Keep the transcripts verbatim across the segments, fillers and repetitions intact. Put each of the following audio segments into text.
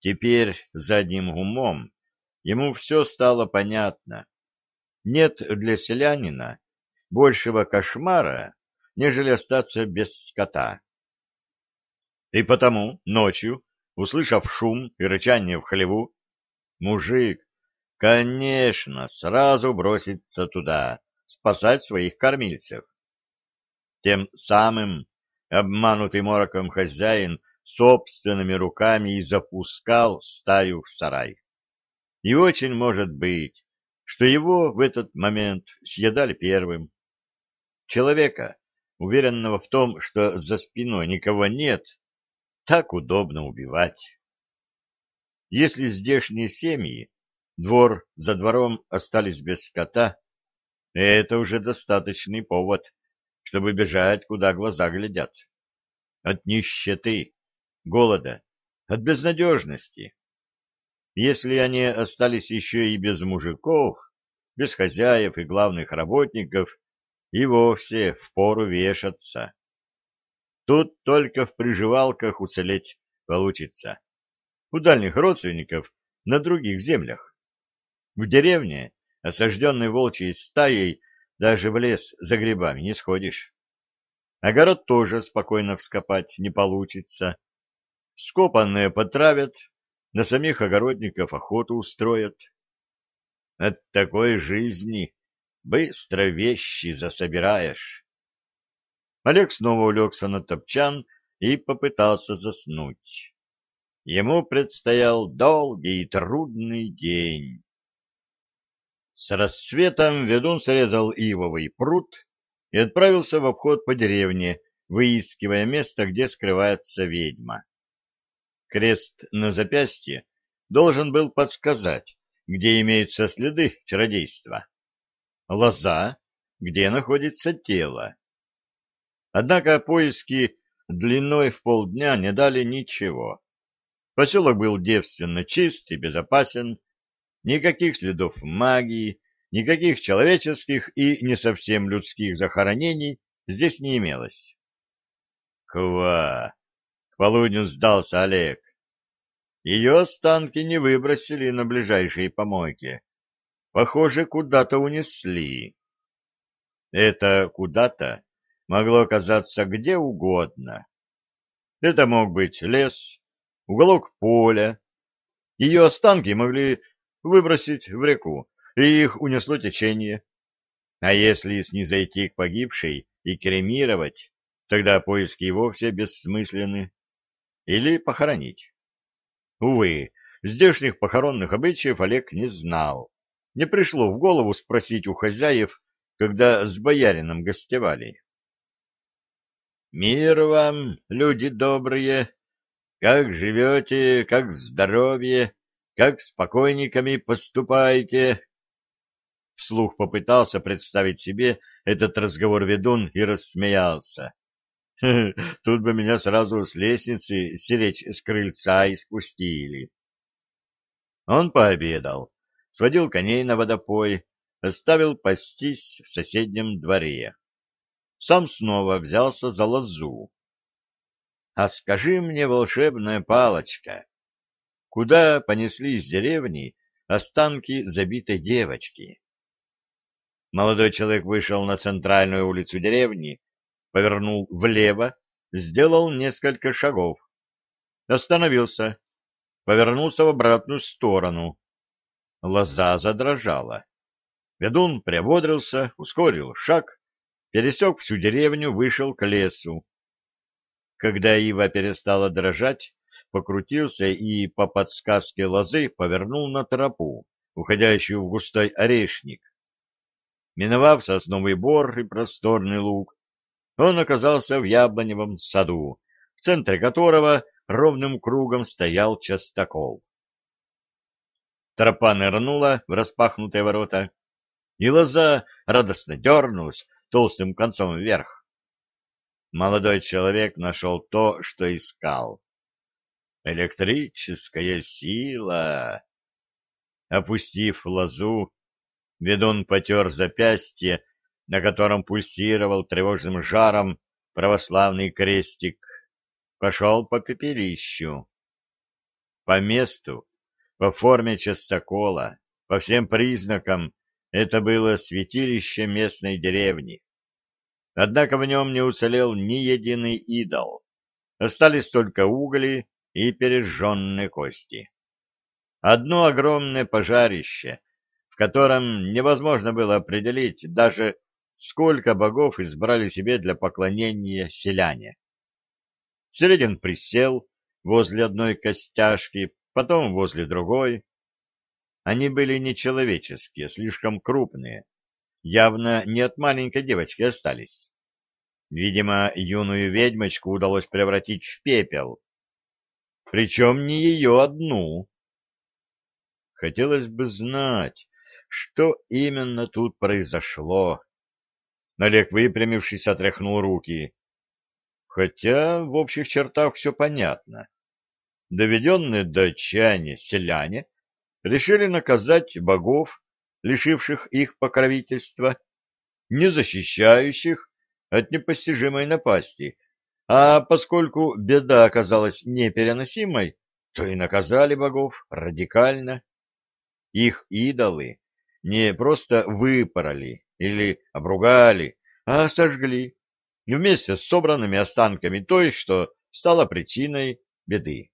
Теперь задним умом ему все стало понятно. Нет для селянина большего кошмара, нежели остаться без скота. И потому ночью, услышав шум и рычание в хлеву, мужик, конечно, сразу бросится туда, спасать своих кормильцев. Тем самым обманутый мороком хозяин собственными руками и запускал стаю в сарай. И очень может быть, что его в этот момент съедали первым. Человека, уверенного в том, что за спиной никого нет, так удобно убивать. Если здешние семьи, двор за двором, остались без скота, это уже достаточный повод, чтобы бежать, куда глаза глядят. От нищеты, голода, от безнадежности. Если они остались еще и без мужиков, без хозяев и главных работников, и вовсе впору вешаться. Тут только в приживалках уцелеть получится. У дальних родственников на других землях. В деревне, осажденной волчьей стаей, даже в лес за грибами не сходишь. Огород тоже спокойно вскопать не получится. Скопанные потравят, на самих огородников охоту устроят. От такой жизни быстро вещи засобираешь. Олег снова улегся на топчан и попытался заснуть. Ему предстоял долгий и трудный день. С рассветом ведун срезал ивовый пруд и отправился в обход по деревне, выискивая место, где скрывается ведьма. Крест на запястье должен был подсказать, где имеются следы чародейства. Лоза, где находится тело. Однако поиски длиной в полдня не дали ничего. Поселок был девственно чист и безопасен, никаких следов магии, никаких человеческих и не совсем людских захоронений здесь не имелось. Ква! К полудню сдался Олег. Ее останки не выбросили на ближайшие помойки. Похоже, куда-то унесли. Это куда-то могло оказаться где угодно. Это мог быть лес, уголок поля. Ее останки могли выбросить в реку, и их унесло течение. А если снизойти к погибшей и кремировать, тогда поиски и вовсе бессмысленны. Или похоронить. Увы, здешних похоронных обычаев Олег не знал. Не пришло в голову спросить у хозяев, когда с боярином гостевали. «Мир вам, люди добрые! Как живете, как здоровье, как с покойниками поступаете?» Вслух попытался представить себе этот разговор ведун и рассмеялся. Тут бы меня сразу с лестницы сиречь с крыльца и спустили. Он пообедал, сводил коней на водопой, оставил пастись в соседнем дворе. Сам снова взялся за лозу. А скажи мне, волшебная палочка, куда понесли из деревни останки забитой девочки? Молодой человек вышел на центральную улицу деревни, повернул влево, сделал несколько шагов. Остановился, повернулся в обратную сторону. Лоза задрожала. Ведун приободрился, ускорил шаг, пересек всю деревню, вышел к лесу. Когда ива перестала дрожать, покрутился и по подсказке лозы повернул на тропу, уходящую в густой орешник. Миновав сосновый бор и просторный луг, он оказался в яблоневом саду, в центре которого ровным кругом стоял частокол. Тропа нырнула в распахнутые ворота, и лоза радостно дернулась толстым концом вверх. Молодой человек нашел то, что искал. Электрическая сила. Опустив лозу, ведун потер запястье, на котором пульсировал тревожным жаром православный крестик, пошел по пепелищу. По месту, по форме частокола, по всем признакам это было святилище местной деревни. Однако в нем не уцелел ни единый идол. Остались только угли и пережженные кости. Одно огромное пожарище, в котором невозможно было определить даже, сколько богов избрали себе для поклонения селяне. Середин присел возле одной костяшки, потом возле другой. Они были нечеловеческие, слишком крупные. Явно не от маленькой девочки остались. Видимо, юную ведьмочку удалось превратить в пепел. Причем не ее одну. Хотелось бы знать, что именно тут произошло. Олег, выпрямившись, отряхнул руки. Хотя в общих чертах все понятно. Доведенные до отчаяния селяне решили наказать богов, лишивших их покровительства, не защищающих от непостижимой напасти, а поскольку беда оказалась непереносимой, то и наказали богов радикально. Их идолы не просто выпороли или обругали, а сожгли вместе с собранными останками той, что стало причиной беды.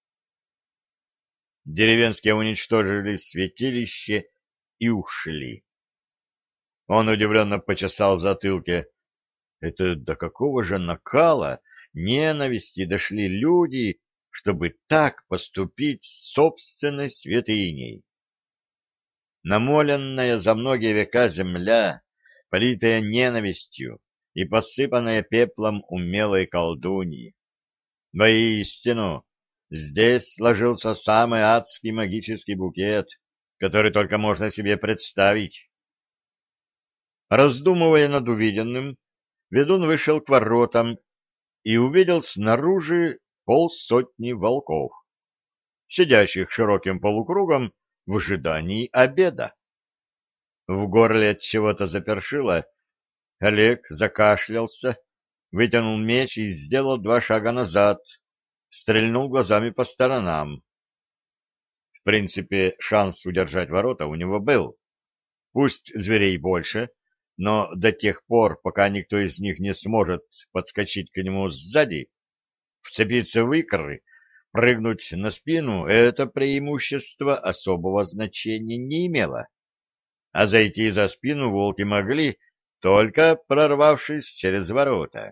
Деревенские уничтожили святилище и ушли. Он удивленно почесал в затылке. Это до какого же накала ненависти дошли люди, чтобы так поступить с собственной святыней? Намоленная за многие века земля, политая ненавистью и посыпанная пеплом умелой колдуньи. Воистину, здесь сложился самый адский магический букет, который только можно себе представить. Раздумывая над увиденным, ведун вышел к воротам и увидел снаружи полсотни волков, сидящих широким полукругом в ожидании обеда. В горле от чего-то запершило. Олег закашлялся, вытянул меч и сделал два шага назад, стрельнул глазами по сторонам. В принципе, шанс удержать ворота у него был. Пусть зверей больше, но до тех пор, пока никто из них не сможет подскочить к нему сзади, вцепиться в икры, прыгнуть на спину — это преимущество особого значения не имело. А зайти за спину волки могли, только прорвавшись через ворота.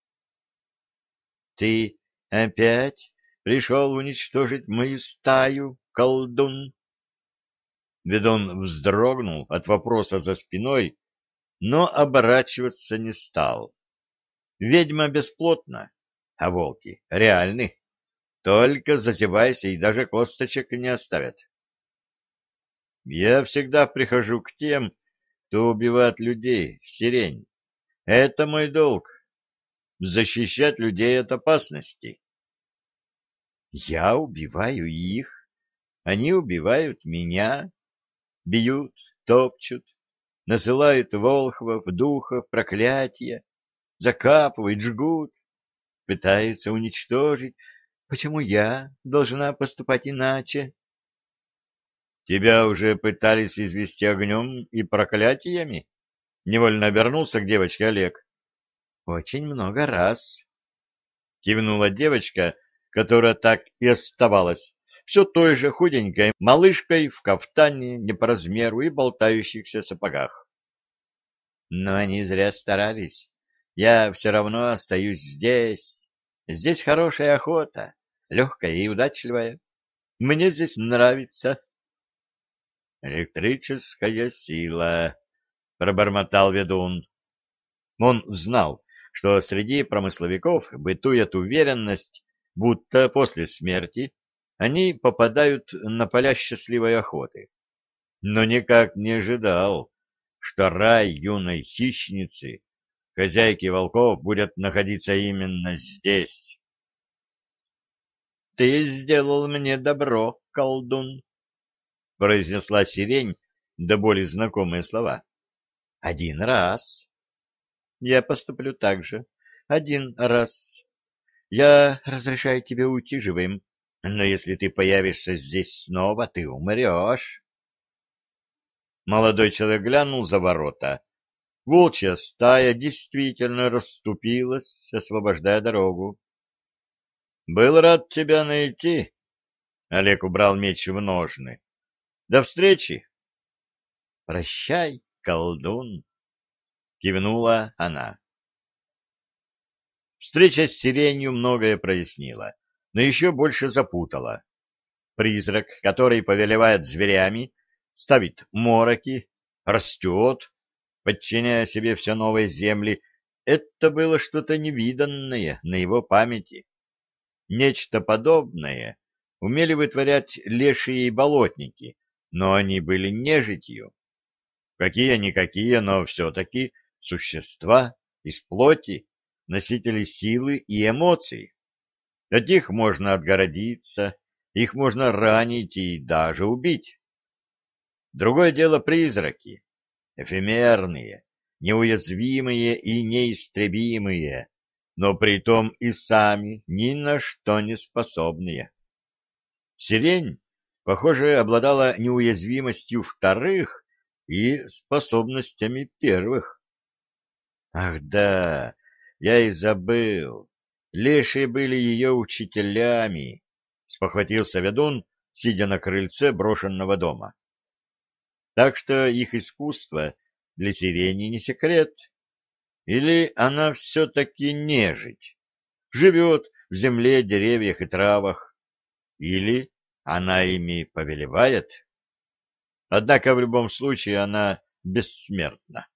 — Ты опять пришел уничтожить мою стаю, колдун? Ведун вздрогнул от вопроса за спиной, но оборачиваться не стал. Ведьма бесплотна, а волки реальны. Только зазевайся, и даже косточек не оставят. Я всегда прихожу к тем, кто убивает людей, в сирень. Это мой долг — защищать людей от опасности. Я убиваю их, они убивают меня, бьют, топчут, насылают волхвов, духов, проклятия, закапывают, жгут, пытаются уничтожить. Почему я должна поступать иначе? Тебя уже пытались извести огнем и проклятиями? Невольно обернулся к девочке Олег. Очень много раз. Кивнула девочка, которая так и оставалась все той же худенькой малышкой в кафтане не по размеру и болтающихся сапогах. Но они зря старались. Я все равно остаюсь здесь. Здесь хорошая охота, легкая и удачливая. Мне здесь нравится. Электрическая сила, пробормотал ведун. Он знал, что среди промысловиков бытует уверенность, будто после смерти они попадают на поля счастливой охоты. Но никак не ожидал, что рай юной хищницы, хозяйки волков, будет находиться именно здесь. — Ты сделал мне добро, колдун, — произнесла сирень до боли знакомые слова. — Один раз. Я поступлю так же. Один раз. Я разрешаю тебе уйти живым, Но если ты появишься здесь снова, ты умрешь. Молодой человек глянул за ворота. Волчья стая действительно расступилась, освобождая дорогу. — Был рад тебя найти. Олег убрал меч в ножны. — До встречи. — Прощай, колдун, — кивнула она. Встреча с сиренью многое прояснила, но еще больше запутала. Призрак, который повелевает зверями, ставит мороки, растет, подчиняя себе все новые земли, это было что-то невиданное на его памяти. Нечто подобное умели вытворять лешие и болотники, но они были нежитью. Какие-никакие, но все-таки существа из плоти, носители силы и эмоций. От них можно отгородиться, их можно ранить и даже убить. Другое дело призраки, эфемерные, неуязвимые и неистребимые, но притом и сами ни на что не способные. Сирень, похоже, обладала неуязвимостью вторых и способностями первых. Ах да, я и забыл, лешие были ее учителями, спохватился ведун, сидя на крыльце брошенного дома. Так что их искусство для сирени не секрет. Или она все-таки нежить, живет в земле, деревьях и травах, или она ими повелевает. Однако в любом случае она бессмертна.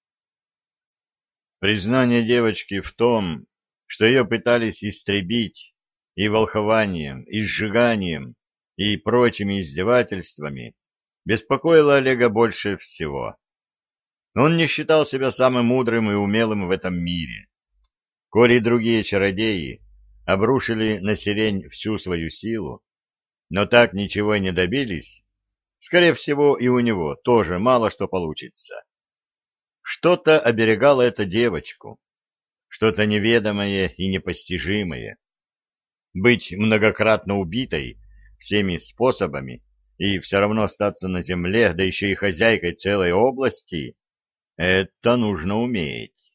Признание девочки в том, что ее пытались истребить и волхованием, и сжиганием, и прочими издевательствами, беспокоило Олега больше всего. Он не считал себя самым мудрым и умелым в этом мире. Коли другие чародеи обрушили на сирень всю свою силу, но так ничего и не добились, скорее всего, и у него тоже мало что получится. Что-то оберегало эту девочку, что-то неведомое и непостижимое. Быть многократно убитой всеми способами и все равно остаться на земле, да еще и хозяйкой целой области, это нужно уметь.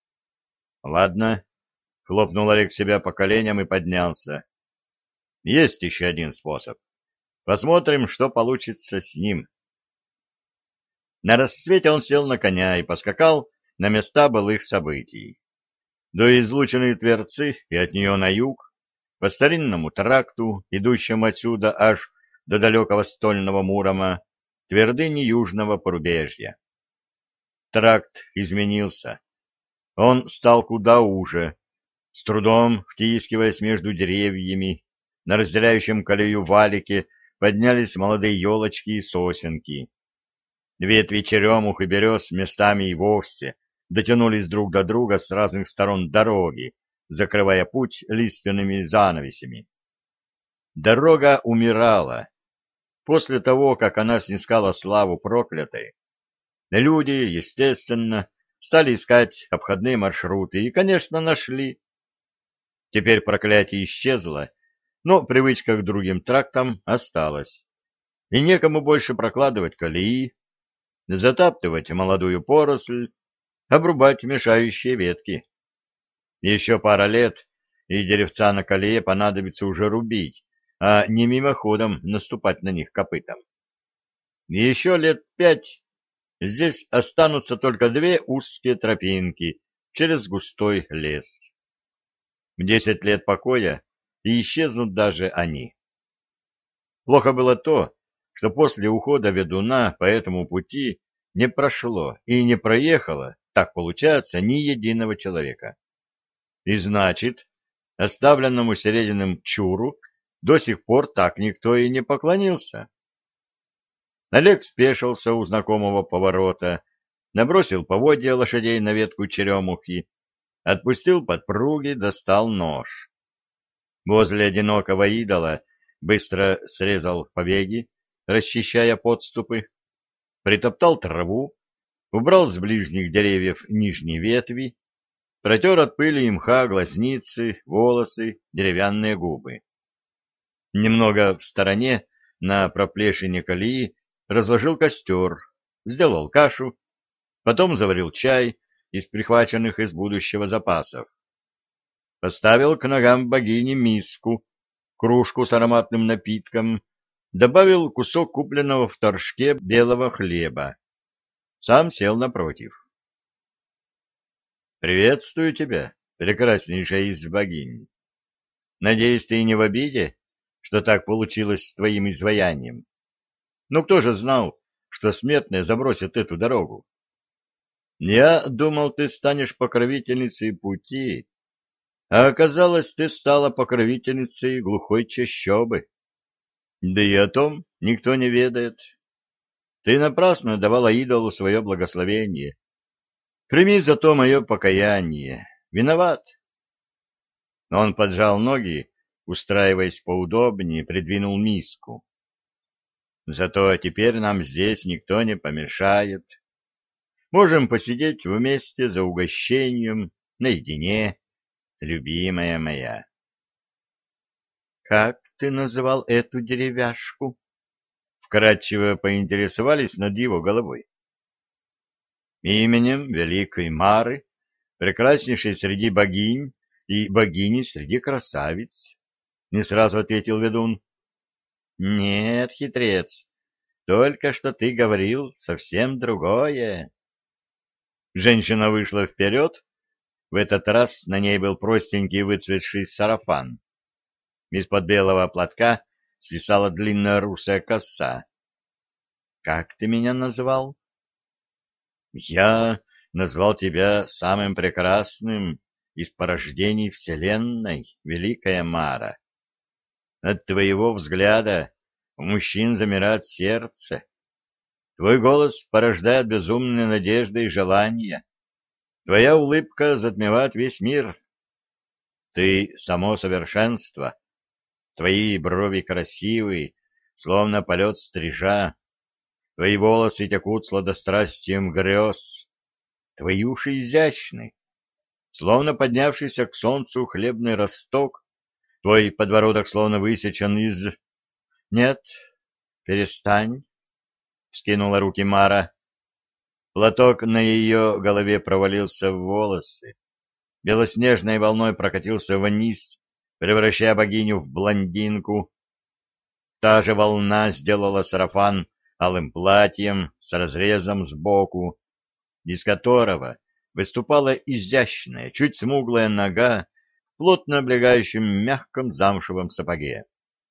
Ладно, хлопнул Олег себя по коленям и поднялся. Есть еще один способ. Посмотрим, что получится с ним. На рассвете он сел на коня и поскакал на места былых событий. До излученной Тверцы и от нее на юг, по старинному тракту, идущему отсюда аж до далекого стольного Мурома, твердыни южного порубежья. Тракт изменился. Он стал куда уже, с трудом втискиваясь между деревьями. На разделяющем колею валике поднялись молодые елочки и сосенки. Ветви черемух и берез местами и вовсе дотянулись друг до друга с разных сторон дороги, закрывая путь лиственными занавесями. Дорога умирала. После того, как она снискала славу проклятой, люди, естественно, стали искать обходные маршруты и, конечно, нашли. Теперь проклятие исчезло, но привычка к другим трактам осталась. И некому больше прокладывать колеи, затаптывать молодую поросль, обрубать мешающие ветки. Еще пара лет, и деревца на колее понадобится уже рубить, а не мимоходом наступать на них копытом. Еще лет пять здесь останутся только две узкие тропинки через густой лес. В десять лет покоя и исчезнут даже они. Плохо было то, что после ухода ведуна по этому пути не прошло и не проехало, так получается, ни единого человека. И значит, оставленному Серединым чуру до сих пор так никто и не поклонился. Олег спешился у знакомого поворота, набросил поводья лошадей на ветку черемухи, отпустил подпруги, достал нож. Возле одинокого идола быстро срезал побеги, расчищая подступы, притоптал траву, убрал с ближних деревьев нижние ветви, протер от пыли и мха глазницы, волосы, деревянные губы. Немного в стороне, на проплешине колеи, разложил костер, сделал кашу, потом заварил чай из прихваченных из будущего запасов. Поставил к ногам богини миску, кружку с ароматным напитком, добавил кусок купленного в торжке белого хлеба. Сам сел напротив. — Приветствую тебя, прекраснейшая из богинь. Надеюсь, ты не в обиде, что так получилось с твоим изваянием? Ну, кто же знал, что смертные забросят эту дорогу? Я думал, ты станешь покровительницей пути, а оказалось, ты стала покровительницей глухой чащобы. Да и о том никто не ведает. Ты напрасно давала идолу свое благословение. Прими зато мое покаяние. Виноват. Он поджал ноги, устраиваясь поудобнее, придвинул миску. Зато теперь нам здесь никто не помешает. Можем посидеть вместе за угощением, наедине, любимая моя. — Как ты называл эту деревяшку? — вкратчиво поинтересовались над его головой. — Именем великой Мары, прекраснейшей среди богинь и богини среди красавиц, — не сразу ответил ведун. — Нет, хитрец, только что ты говорил совсем другое. Женщина вышла вперед. В этот раз на ней был простенький выцветший сарафан. Из-под белого платка свисала длинная русая коса. — Как ты меня назвал? — Я назвал тебя самым прекрасным из порождений Вселенной, великая Мара. От твоего взгляда у мужчин замирает сердце. Твой голос порождает безумные надежды и желания. Твоя улыбка затмевает весь мир. Ты — само совершенство. Твои брови красивы, словно полет стрижа. Твои волосы текут сладострастием грез. Твои уши изящны, словно поднявшийся к солнцу хлебный росток. Твой подбородок словно высечен из... Нет, перестань, — вскинула руки Мара. Платок на ее голове провалился в волосы. Белоснежной волной прокатился вниз, превращая богиню в блондинку. Та же волна сделала сарафан алым платьем с разрезом сбоку, из которого выступала изящная, чуть смуглая нога в плотно облегающем мягком замшевом сапоге.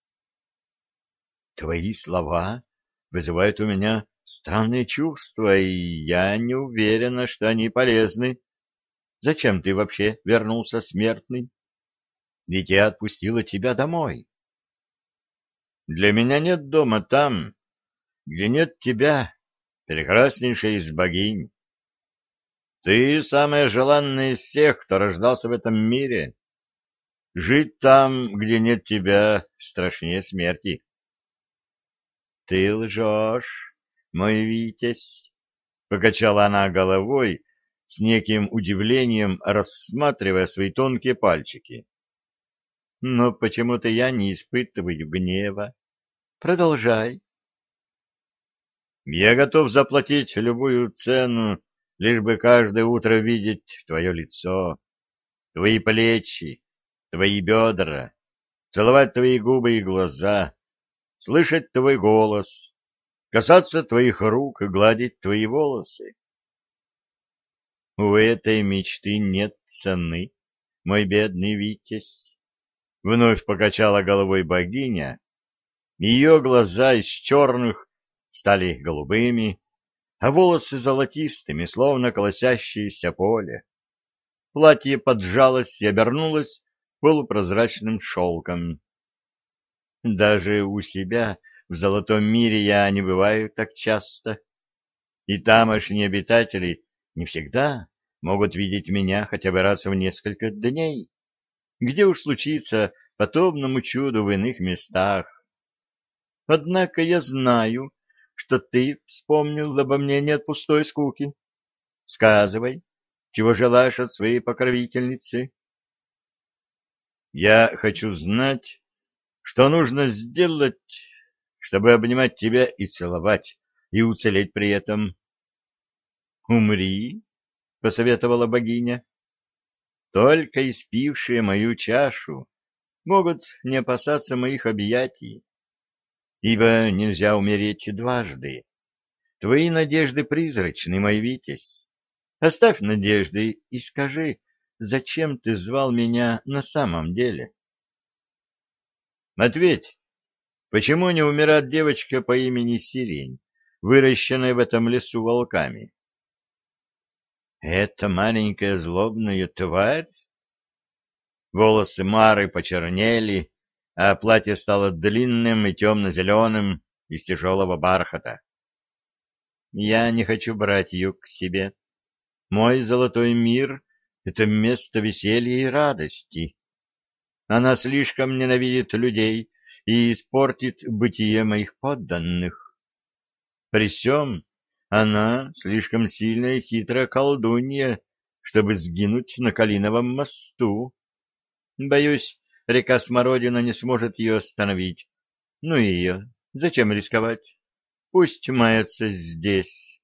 «Твои слова вызывают у меня странные чувства, и я не уверена, что они полезны. Зачем ты вообще вернулся, смертный? Ведь я отпустила тебя домой». «Для меня нет дома там, где нет тебя, прекраснейшая из богинь. Ты самая желанная из всех, кто рождался в этом мире. Жить там, где нет тебя, страшнее смерти». «Ты лжешь, мой Витязь», — покачала она головой, с неким удивлением рассматривая свои тонкие пальчики. «Но почему-то я не испытываю гнева. Продолжай». «Я готов заплатить любую цену, лишь бы каждое утро видеть твое лицо, твои плечи, твои бедра, целовать твои губы и глаза, слышать твой голос, касаться твоих рук и гладить твои волосы». «У этой мечты нет цены, мой бедный Витязь», — вновь покачала головой богиня. Ее глаза из черных стали голубыми, а волосы золотистыми, словно колосящееся поле. Платье поджалось и обернулось полупрозрачным шелком. Даже у себя в золотом мире я не бываю так часто, и тамошние обитатели не всегда могут видеть меня хотя бы раз в несколько дней. Где уж случится подобному чуду в иных местах. Однако я знаю, что ты вспомнил обо мне не от пустой скуки. Сказывай, чего желаешь от своей покровительницы? Я хочу знать, Что нужно сделать, чтобы обнимать тебя и целовать, и уцелеть при этом? Умри, — посоветовала богиня. Только испившие мою чашу могут не опасаться моих объятий, ибо нельзя умереть дважды. Твои надежды призрачны, мой Витязь. Оставь надежды и скажи, зачем ты звал меня на самом деле? Ответь, почему не умирает девочка по имени Сирень, выращенная в этом лесу волками? Это маленькая злобная тварь? Волосы Мары почернели, а платье стало длинным и темно-зеленым из тяжелого бархата. Я не хочу брать ее к себе. Мой золотой мир — это место веселья и радости. Она слишком ненавидит людей и испортит бытие моих подданных. При сём она слишком сильная и хитрая колдунья, чтобы сгинуть на Калиновом мосту. Боюсь, река Смородина не сможет ее остановить. Ну и ее. Зачем рисковать? Пусть мается здесь.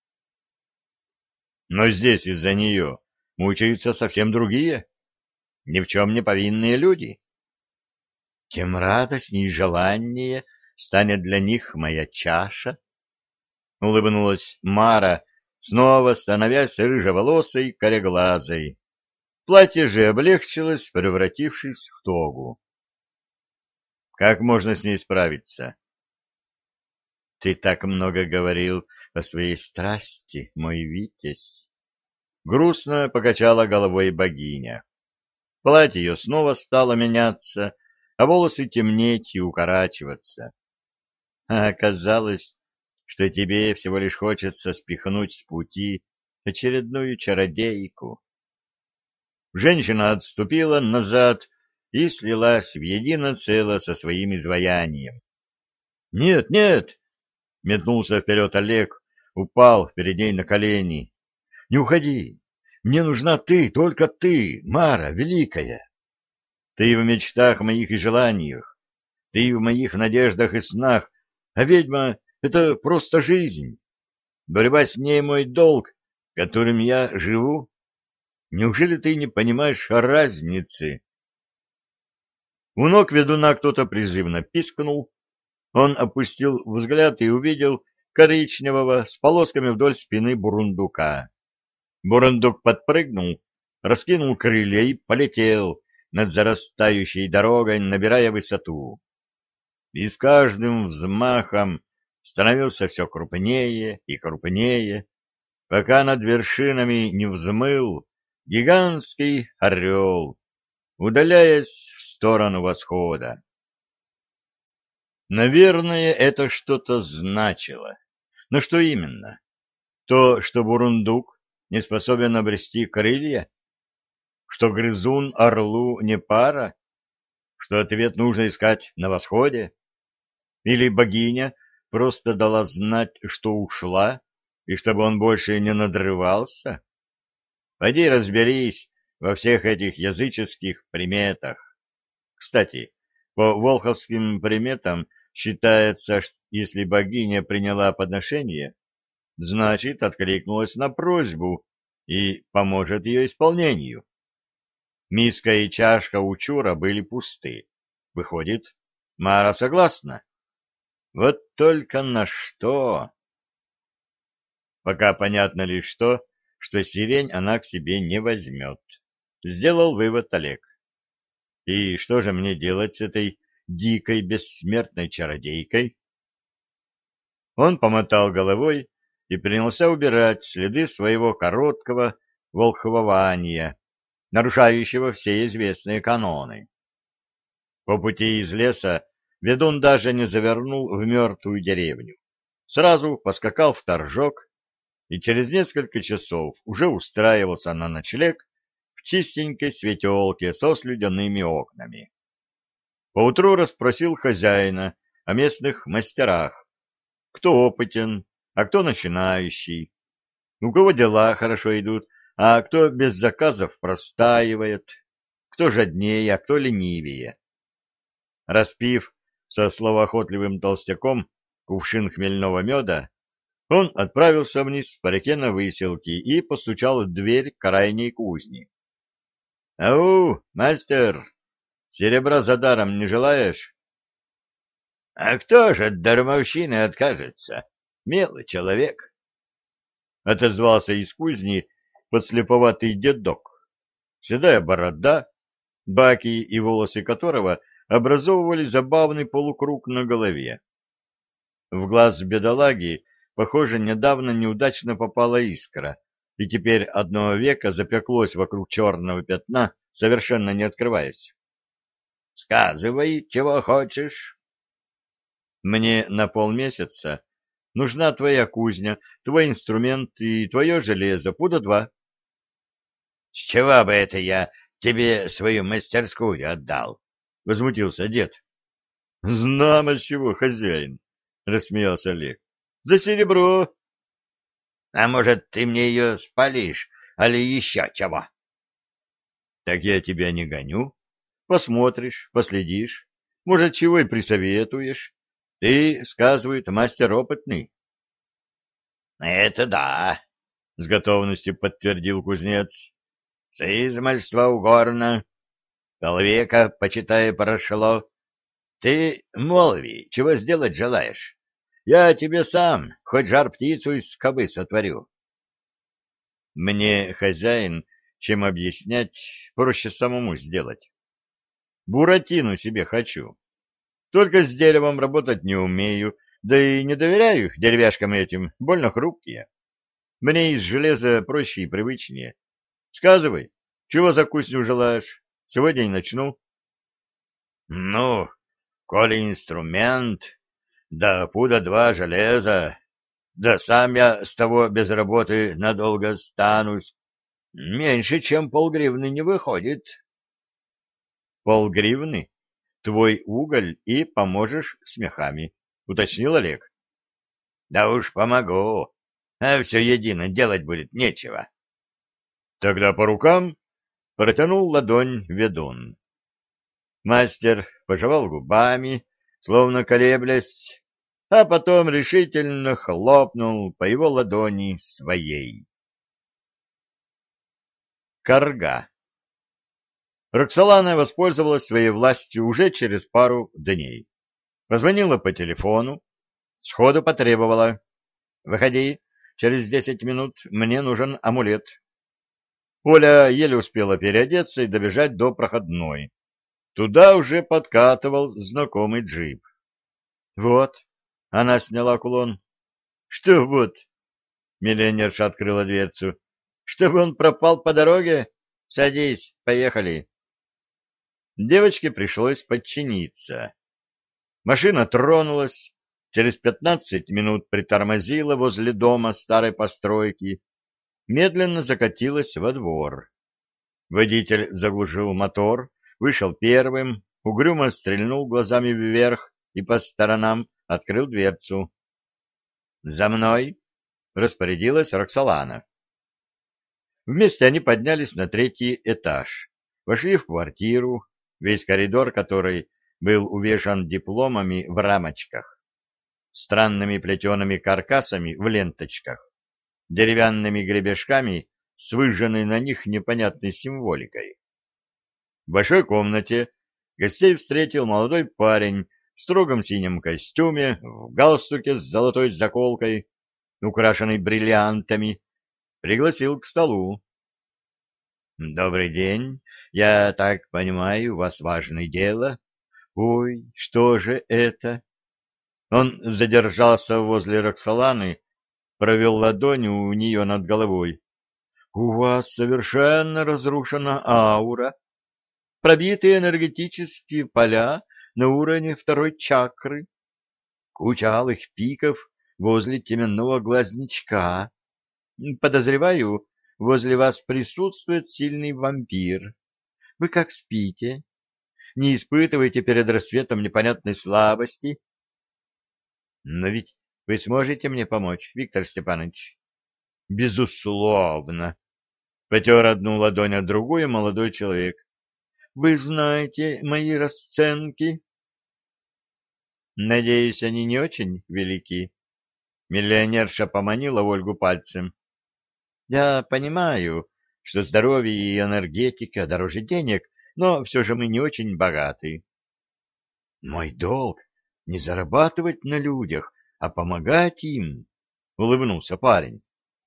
Но здесь из-за нее мучаются совсем другие, ни в чем не повинные люди. Тем радостней и желаннее станет для них моя чаша. Улыбнулась Мара, снова становясь рыжеволосой, кореглазой. Платье же облегчилось, превратившись в тогу. Как можно с ней справиться? Ты так много говорил о своей страсти, мой Витязь. Грустно покачала головой богиня. Платье ее снова стало меняться, а волосы темнеть и укорачиваться. А оказалось, что тебе всего лишь хочется спихнуть с пути очередную чародейку. Женщина отступила назад и слилась в едино цело со своим изваянием. «Нет, нет!» — метнулся вперед Олег, упал перед ней на колени. «Не уходи! Мне нужна ты, только ты, Мара Великая! Ты в мечтах моих и желаниях, ты в моих надеждах и снах, а ведьма — это просто жизнь. Борьба с ней — мой долг, которым я живу. Неужели ты не понимаешь разницы?» У ног ведуна кто-то призывно пискнул. Он опустил взгляд и увидел коричневого с полосками вдоль спины бурундука. Бурундук подпрыгнул, раскинул крылья и полетел над зарастающей дорогой, набирая высоту. И с каждым взмахом становился все крупнее и крупнее, пока над вершинами не взмыл гигантский орел, удаляясь в сторону восхода. Наверное, это что-то значило. Но что именно? То, что бурундук не способен обрести крылья? Что грызун орлу не пара? Что ответ нужно искать на восходе? Или богиня просто дала знать, что ушла, и чтобы он больше не надрывался? Пойди разберись во всех этих языческих приметах. Кстати, по волховским приметам считается, что если богиня приняла подношение, значит, откликнулась на просьбу и поможет ее исполнению. Миска и чашка у Чура были пусты. Выходит, Мара согласна. Вот только на что? Пока понятно лишь то, что сирень она к себе не возьмет. Сделал вывод Олег. И что же мне делать с этой дикой бессмертной чародейкой? Он помотал головой и принялся убирать следы своего короткого волхвования, нарушающего все известные каноны. По пути из леса ведун даже не завернул в мертвую деревню. Сразу поскакал в Торжок и через несколько часов уже устраивался на ночлег в чистенькой светелке со слюдяными окнами. Поутру расспросил хозяина о местных мастерах, кто опытен, а кто начинающий, у кого дела хорошо идут, а кто без заказов простаивает, кто жаднее, а кто ленивее. Распив со словоохотливым толстяком кувшин хмельного меда, он отправился вниз по реке на выселки и постучал в дверь крайней кузни. — Ау, мастер, серебра за даром не желаешь? — А кто же от дармовщины откажется? Милый человек! — отозвался из кузни подслеповатый дедок. Седая борода, баки и волосы которого образовывали забавный полукруг на голове. В глаз бедолаги, похоже, недавно неудачно попала искра, и теперь одно веко запеклось вокруг черного пятна, совершенно не открываясь. — Сказывай, чего хочешь. — Мне на полмесяца нужна твоя кузня, твой инструмент и твое железо, пуда два. — С чего бы это я тебе свою мастерскую отдал? — возмутился дед. — Знамо с чего, хозяин, — рассмеялся Олег. — За серебро. — А может, ты мне ее спалишь, али еще чего? — Так я тебя не гоню. Посмотришь, последишь. Может, чего и присоветуешь. Ты, сказывает, мастер опытный. — Это да, — с готовностью подтвердил кузнец. — С измальства угорно. Полвека, почитай, прошло. Ты молви, чего сделать желаешь? Я тебе сам, хоть жар-птицу из скобы сотворю. Мне, хозяин, чем объяснять, проще самому сделать. Буратину себе хочу. Только с деревом работать не умею, да и не доверяю деревяшкам этим, больно хрупкие. Мне из железа проще и привычнее. Сказывай, чего за кузню желаешь? Сегодня и начну. — Ну, коли инструмент, да пуда два железа, да сам я с того без работы надолго останусь, меньше, чем полгривны не выходит. — Полгривны? Твой уголь и поможешь с мехами, — уточнил Олег. — Да уж помогу, а все едино делать будет нечего. — Тогда по рукам, — протянул ладонь ведун. Мастер пожевал губами, словно колеблясь, а потом решительно хлопнул по его ладони своей. Карга. Роксолана воспользовалась своей властью уже через пару дней. Позвонила по телефону, сходу потребовала: «Выходи, через десять минут мне нужен амулет». Оля еле успела переодеться и добежать до проходной. Туда уже подкатывал знакомый джип. «Вот», — она сняла кулон. «Что вот?» — миллионерша открыла дверцу. «Чтобы он пропал по дороге? Садись, поехали». Девочке пришлось подчиниться. Машина тронулась, через пятнадцать минут притормозила возле дома старой постройки, медленно закатилась во двор. Водитель заглушил мотор, вышел первым, угрюмо стрельнул глазами вверх и по сторонам открыл дверцу. «За мной!» — распорядилась Роксолана. Вместе они поднялись на третий этаж, вошли в квартиру, весь коридор которой был увешан дипломами в рамочках, странными плетеными каркасами в ленточках, деревянными гребешками с выжженной на них непонятной символикой. В большой комнате гостей встретил молодой парень в строгом синем костюме, в галстуке с золотой заколкой, украшенной бриллиантами, пригласил к столу. — Добрый день. Я так понимаю, у вас важное дело. Ой, что же это? Он задержался возле Роксоланы, провел ладонью у нее над головой. — У вас совершенно разрушена аура. Пробитые энергетические поля на уровне второй чакры. Куча алых пиков возле теменного глазничка. Подозреваю, возле вас присутствует сильный вампир. Вы как спите? Не испытываете перед рассветом непонятной слабости? Но ведь вы сможете мне помочь, Виктор Степанович? Безусловно. Потер одну ладонь, а другую молодой человек. Вы знаете мои расценки? Надеюсь, они не очень велики. Миллионерша поманила Ольгу пальцем. Я понимаю, что здоровье и энергетика дороже денег, но все же мы не очень богаты. Мой долг — не зарабатывать на людях, а помогать им, — улыбнулся парень.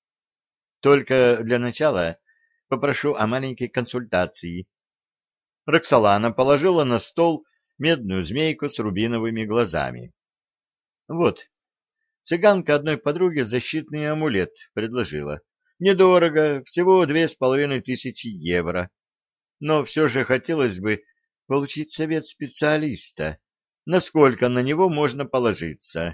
Только для начала попрошу о маленькой консультации. Роксолана положила на стол медную змейку с рубиновыми глазами. Вот, цыганка одной подруге защитный амулет предложила. Недорого, всего две с половиной тысячи евро. Но все же хотелось бы получить совет специалиста, насколько на него можно положиться.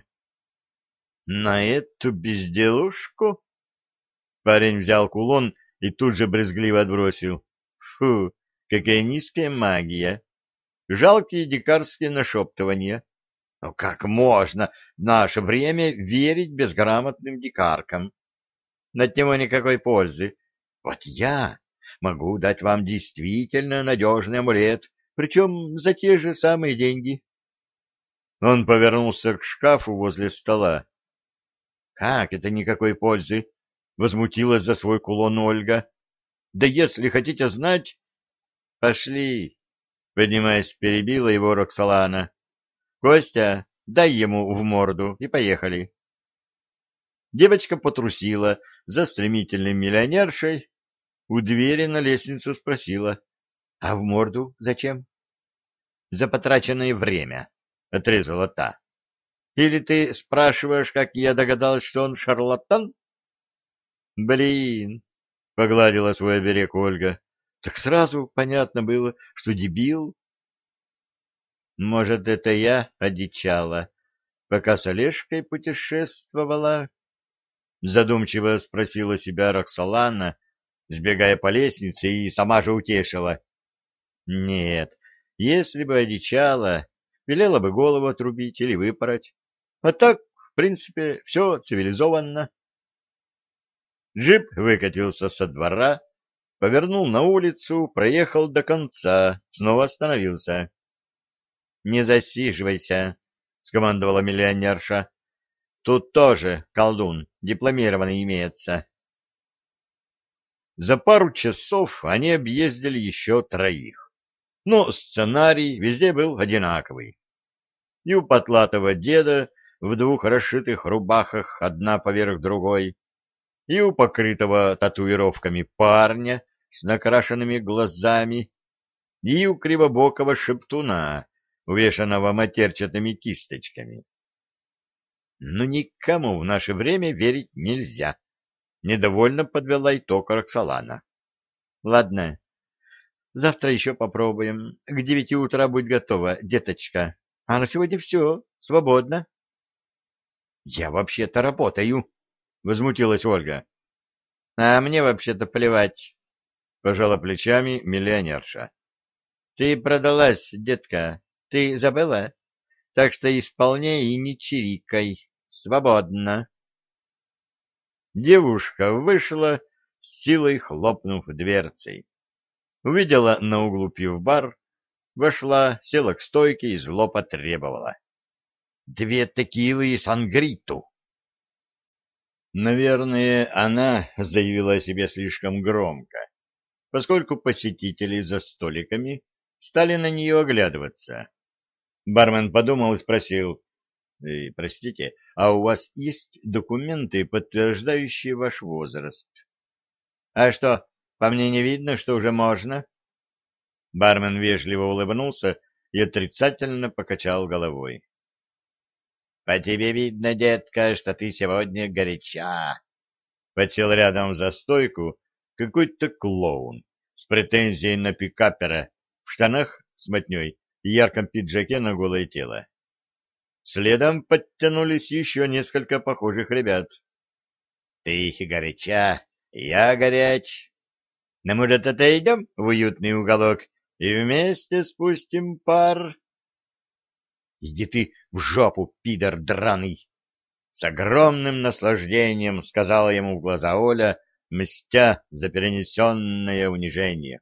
На эту безделушку? Парень взял кулон и тут же брезгливо отбросил. Фу, какая низкая магия. Жалкие дикарские нашептывания. Ну как можно в наше время верить безграмотным дикаркам? От него никакой пользы. Вот я могу дать вам действительно надежный амулет, причем за те же самые деньги. Он повернулся к шкафу возле стола. Как это никакой пользы? Возмутилась за свой кулон Ольга. Да если хотите знать... Пошли, поднимаясь, перебила его Роксолана. Костя, дай ему в морду, и поехали. Девочка потрусила за стремительной миллионершей, у двери на лестницу спросила. — А в морду зачем? — За потраченное время, — отрезала та. — Или ты спрашиваешь, как я догадалась, что он шарлатан? — Блин, — погладила свой оберег Ольга. — Так сразу понятно было, что дебил. — Может, это я одичала, пока с Олежкой путешествовала? — задумчиво спросила себя Роксолана, сбегая по лестнице, и сама же утешила. Нет, если бы одичала, велела бы голову отрубить или выпороть. А так, в принципе, все цивилизованно. Джип выкатился со двора, повернул на улицу, проехал до конца, снова остановился. — Не засиживайся, — скомандовала миллионерша. — Тут тоже колдун дипломированный имеется. За пару часов они объездили еще троих. Но сценарий везде был одинаковый. И у потлатого деда в двух расшитых рубахах одна поверх другой, и у покрытого татуировками парня с накрашенными глазами, и у кривобокого шептуна, увешанного матерчатыми кисточками. Но никому в наше время верить нельзя. Недовольно подвела итог Роксолана. Ладно, завтра еще попробуем. К девяти утра будь готова, деточка. А на сегодня все, свободно. Я вообще-то работаю, возмутилась Ольга. А мне вообще-то плевать, пожала плечами миллионерша. Ты продалась, детка, ты забыла? Так что исполняй и не чирикай. Свободно. Девушка вышла, с силой хлопнув дверцей. Увидела на углу пивбар, вошла, села к стойке и зло потребовала. «Две текилы и сангриту!» Наверное, она заявила о себе слишком громко, поскольку посетители за столиками стали на нее оглядываться. Бармен подумал и спросил, «Э, «Простите, а у вас есть документы, подтверждающие ваш возраст?» «А что, по мне не видно, что уже можно?» Бармен вежливо улыбнулся и отрицательно покачал головой. — По тебе видно, детка, что ты сегодня горяча. Подсел рядом за стойку какой-то клоун с претензией на пикапера в штанах с мотней и ярком пиджаке на голое тело. Следом подтянулись еще несколько похожих ребят. — Ты горяча, я горяч. Ну, может, отойдем в уютный уголок и вместе спустим пар? — Иди ты в жопу, пидор драный! С огромным наслаждением сказала ему в глаза Оля, мстя за перенесенное унижение.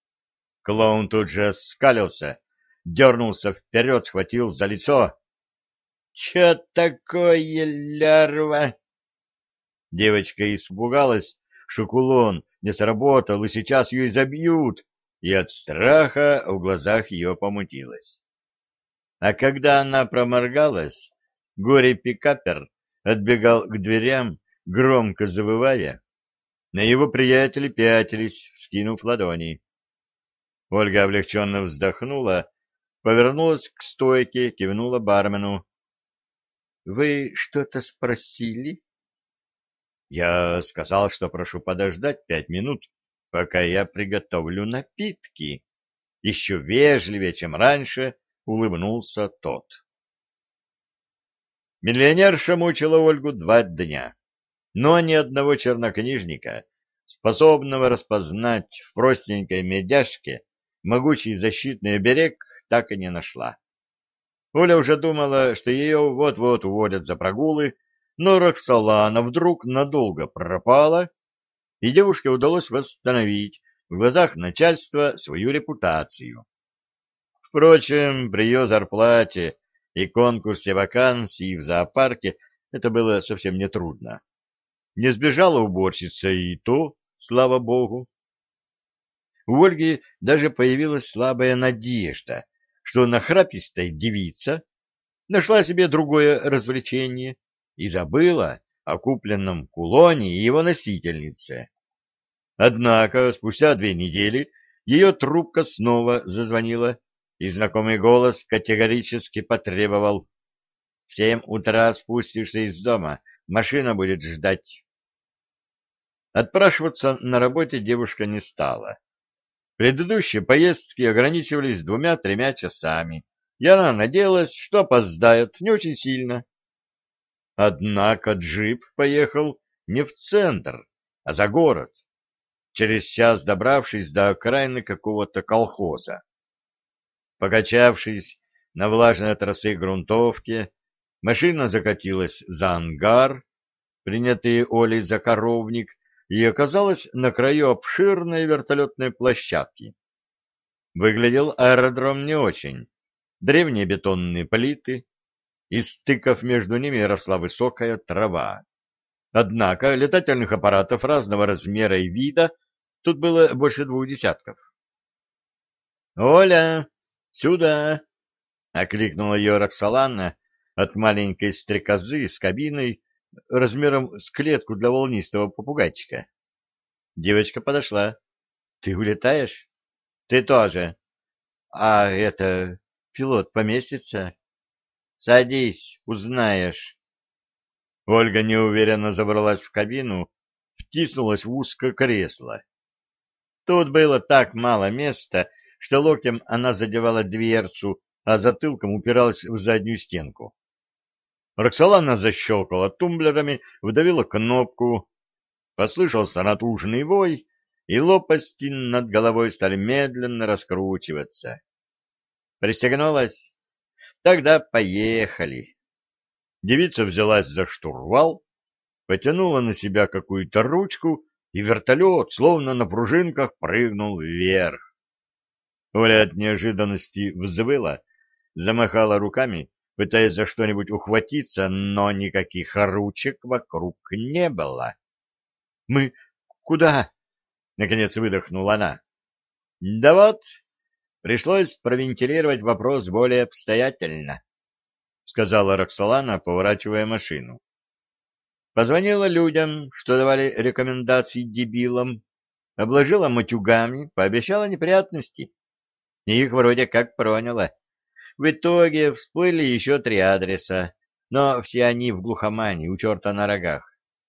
Клоун тут же оскалился, дернулся вперед, схватил за лицо. Че такое, лярва? Девочка испугалась, что кулон не сработал, и сейчас ее изобьют, и от страха в глазах ее помутилось. А когда она проморгалась, горе-пикапер отбегал к дверям, громко завывая. На его приятели пятились, скинув ладони. Ольга облегченно вздохнула, повернулась к стойке, кивнула бармену. — Вы что-то спросили? — Я сказал, что прошу подождать пять минут, пока я приготовлю напитки. Еще вежливее, чем раньше, улыбнулся тот. Миллионерша мучила Ольгу два дня, но ни одного чернокнижника, способного распознать в простенькой медяшке могучий защитный оберег, так и не нашла. Оля уже думала, что ее вот-вот уводят за прогулы, но Роксолана вдруг надолго пропала, и девушке удалось восстановить в глазах начальства свою репутацию. Впрочем, при ее зарплате и конкурсе вакансий в зоопарке это было совсем нетрудно. Не сбежала уборщица и то, слава богу. У Ольги даже появилась слабая надежда, что нахрапистая девица нашла себе другое развлечение и забыла о купленном кулоне и его носительнице. Однако спустя две недели ее трубка снова зазвонила, и знакомый голос категорически потребовал: «В семь утра спустишься из дома, машина будет ждать». Отпрашиваться на работе девушка не стала. Предыдущие поездки ограничивались двумя-тремя часами, и она надеялась, что опоздает не очень сильно. Однако джип поехал не в центр, а за город, через час добравшись до окраины какого-то колхоза. Покачавшись на влажной от росы грунтовке, машина закатилась за ангар, принятый Олей за коровник, и оказалась на краю обширной вертолетной площадки. Выглядел аэродром не очень. Древние бетонные плиты, из стыков между ними росла высокая трава. Однако летательных аппаратов разного размера и вида тут было больше двух десятков. «Оля, сюда!» — окликнула ее Роксолана от маленькой стрекозы с кабиной размером с клетку для волнистого попугайчика. Девочка подошла. «Ты улетаешь?» «Ты тоже». «А это, пилот поместится?» «Садись, узнаешь». Ольга неуверенно забралась в кабину, втиснулась в узкое кресло. Тут было так мало места, что локтем она задевала дверцу, а затылком упиралась в заднюю стенку. Роксолана защелкала тумблерами, вдавила кнопку. Послышался натужный вой, и лопасти над головой стали медленно раскручиваться. Пристегнулась? Тогда поехали. Девица взялась за штурвал, потянула на себя какую-то ручку, и вертолет, словно на пружинках, прыгнул вверх. Оля от неожиданности взвыла, замахала руками, пытаясь за что-нибудь ухватиться, но никаких ручек вокруг не было. — Мы куда? — наконец выдохнула она. — Да вот, пришлось провентилировать вопрос более обстоятельно, — сказала Роксолана, поворачивая машину. Позвонила людям, что давали рекомендации дебилам, обложила матюгами, пообещала неприятности. И их вроде как проняла. В итоге всплыли еще три адреса, но все они в глухомане, у черта на рогах.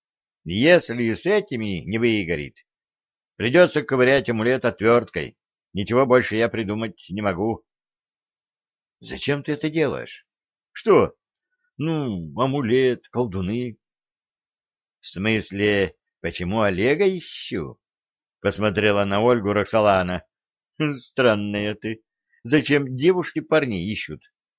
Если с этими не выгорит, придется ковырять амулет отверткой. Ничего больше я придумать не могу. — Зачем ты это делаешь? — Что? — Ну, амулет, колдуны. — В смысле, почему Олега ищу? — посмотрела на Ольгу Роксолана. — Странная ты. Зачем девушки парней ищут?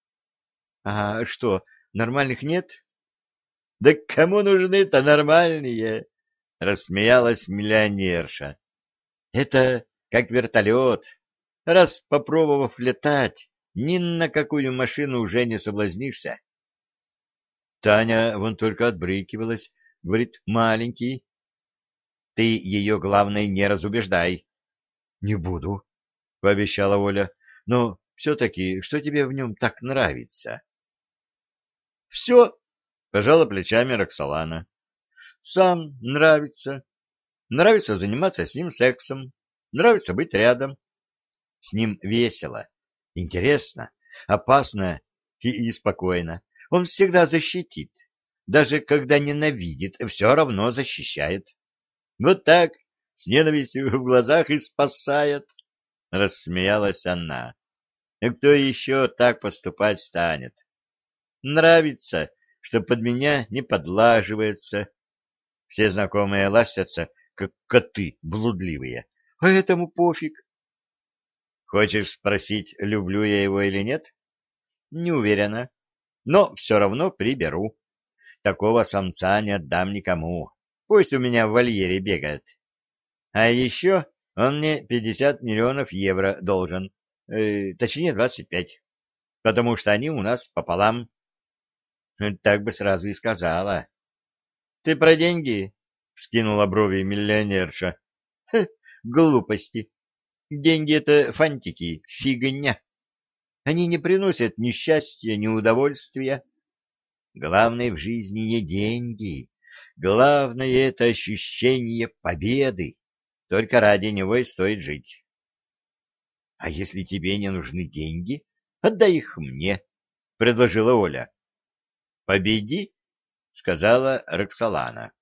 — А что, нормальных нет? — Да кому нужны-то нормальные? — рассмеялась миллионерша. — Это как вертолет. Раз попробовав летать, ни на какую машину уже не соблазнишься. Таня вон только отбрыкивалась, говорит, маленький. Ты ее, главное, не разубеждай. — Не буду, — пообещала Оля. — Но все-таки, что тебе в нем так нравится? — Все, — пожала плечами Роксолана. — Сам нравится. Нравится заниматься с ним сексом. Нравится быть рядом. С ним весело, интересно, опасно и, и спокойно. Он всегда защитит. Даже когда ненавидит, все равно защищает. Вот так, с ненавистью в глазах и спасает, — рассмеялась она. А кто еще так поступать станет? Нравится, что под меня не подлаживается. Все знакомые ластятся, как коты блудливые, а этому пофиг. Хочешь спросить, люблю я его или нет? Не уверена, но все равно приберу. Такого самца не отдам никому. Пусть у меня в вольере бегает. А еще он мне пятьдесят миллионов евро должен, э, точнее двадцать пять, потому что они у нас пополам. Так бы сразу и сказала. — Ты про деньги? — скинула брови миллионерша. — Глупости. Деньги — это фантики, фигня. Они не приносят ни счастья, ни удовольствия. Главное в жизни не деньги. Главное — это ощущение победы. Только ради него и стоит жить. — А если тебе не нужны деньги, отдай их мне, — предложила Оля. — Победи, — сказала Роксолана.